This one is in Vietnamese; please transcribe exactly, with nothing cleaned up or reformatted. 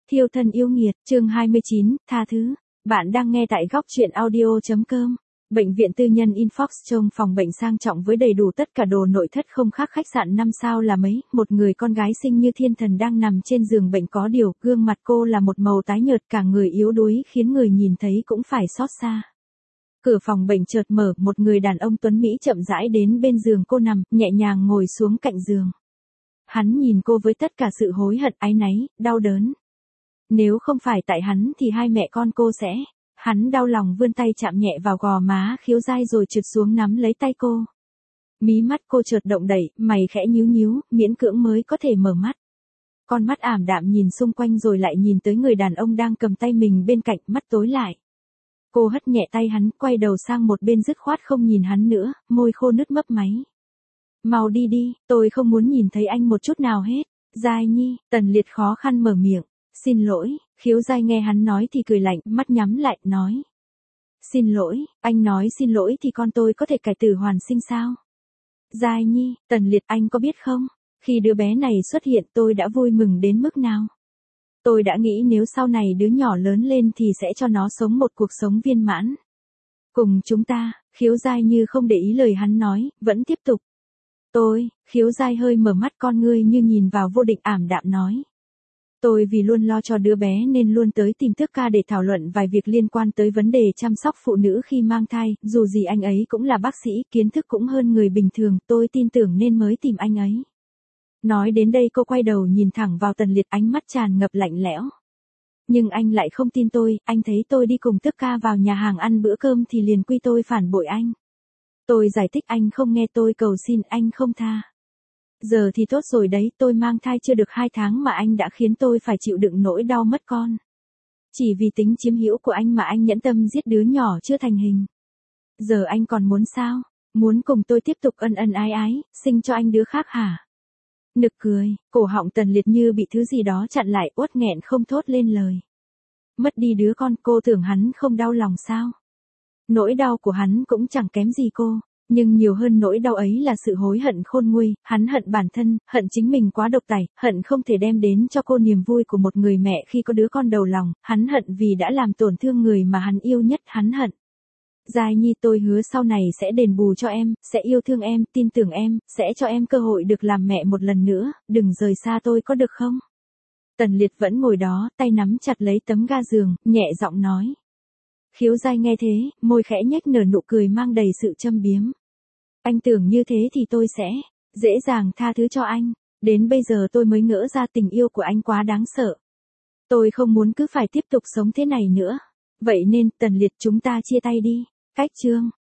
Thiêu thân yêu nghiệt, chương hai mươi chín, tha thứ. Bạn đang nghe tại góc truyện audio.com. Bệnh viện tư nhân Infox trông phòng bệnh sang trọng với đầy đủ tất cả đồ nội thất không khác khách sạn năm sao là mấy. Một người con gái xinh như thiên thần đang nằm trên giường bệnh có điều, gương mặt cô là một màu tái nhợt, cả người yếu đuối khiến người nhìn thấy cũng phải xót xa. Cửa phòng bệnh chợt mở, một người đàn ông tuấn Mỹ chậm rãi đến bên giường cô nằm, nhẹ nhàng ngồi xuống cạnh giường. Hắn nhìn cô với tất cả sự hối hận, áy náy, đau đớn. Nếu không phải tại hắn thì hai mẹ con cô sẽ... Hắn đau lòng vươn tay chạm nhẹ vào gò má Khiếu Giai rồi trượt xuống nắm lấy tay cô. Mí mắt cô chợt động đậy, mày khẽ nhíu nhíu, miễn cưỡng mới có thể mở mắt. Con mắt ảm đạm nhìn xung quanh rồi lại nhìn tới người đàn ông đang cầm tay mình bên cạnh, mắt tối lại. Cô hất nhẹ tay hắn, quay đầu sang một bên dứt khoát không nhìn hắn nữa, môi khô nứt mấp máy. Mau đi đi, tôi không muốn nhìn thấy anh một chút nào hết. Giai Nhi, Tần Liệt khó khăn mở miệng. Xin lỗi, Khiếu Giai nghe hắn nói thì cười lạnh, mắt nhắm lại, nói. Xin lỗi, anh nói xin lỗi thì con tôi có thể cải tử hoàn sinh sao? Giai Nhi, Tần Liệt, anh có biết không? Khi đứa bé này xuất hiện tôi đã vui mừng đến mức nào? Tôi đã nghĩ nếu sau này đứa nhỏ lớn lên thì sẽ cho nó sống một cuộc sống viên mãn. Cùng chúng ta, Khiếu Giai như không để ý lời hắn nói, vẫn tiếp tục. Tôi, Khiếu Giai hơi mở mắt, con ngươi như nhìn vào vô định, ảm đạm nói. Tôi vì luôn lo cho đứa bé nên luôn tới tìm Tước ca để thảo luận vài việc liên quan tới vấn đề chăm sóc phụ nữ khi mang thai, dù gì anh ấy cũng là bác sĩ, kiến thức cũng hơn người bình thường, tôi tin tưởng nên mới tìm anh ấy. Nói đến đây cô quay đầu nhìn thẳng vào Tần Liệt, ánh mắt tràn ngập lạnh lẽo. Nhưng anh lại không tin tôi, anh thấy tôi đi cùng Tước ca vào nhà hàng ăn bữa cơm thì liền quy tôi phản bội anh. Tôi giải thích anh không nghe, tôi cầu xin anh không tha. Giờ thì tốt rồi đấy, tôi mang thai chưa được hai tháng mà anh đã khiến tôi phải chịu đựng nỗi đau mất con. Chỉ vì tính chiếm hữu của anh mà anh nhẫn tâm giết đứa nhỏ chưa thành hình. Giờ anh còn muốn sao? Muốn cùng tôi tiếp tục ân ân ái ái, sinh cho anh đứa khác hả? Nực cười, cổ họng Tần Liệt như bị thứ gì đó chặn lại, uất nghẹn không thốt lên lời. Mất đi đứa con, cô tưởng hắn không đau lòng sao? Nỗi đau của hắn cũng chẳng kém gì cô. Nhưng nhiều hơn nỗi đau ấy là sự hối hận khôn nguôi, hắn hận bản thân, hận chính mình quá độc tài, hận không thể đem đến cho cô niềm vui của một người mẹ khi có đứa con đầu lòng, hắn hận vì đã làm tổn thương người mà hắn yêu nhất, hắn hận. Giai Nhi, tôi hứa sau này sẽ đền bù cho em, sẽ yêu thương em, tin tưởng em, sẽ cho em cơ hội được làm mẹ một lần nữa, đừng rời xa tôi có được không? Tần Liệt vẫn ngồi đó, tay nắm chặt lấy tấm ga giường, nhẹ giọng nói. Khiếu Giai nghe thế, môi khẽ nhếch nở nụ cười mang đầy sự châm biếm. Anh tưởng như thế thì tôi sẽ dễ dàng tha thứ cho anh. Đến bây giờ tôi mới ngỡ ra tình yêu của anh quá đáng sợ. Tôi không muốn cứ phải tiếp tục sống thế này nữa. Vậy nên, Tần Liệt, chúng ta chia tay đi. Cách chương.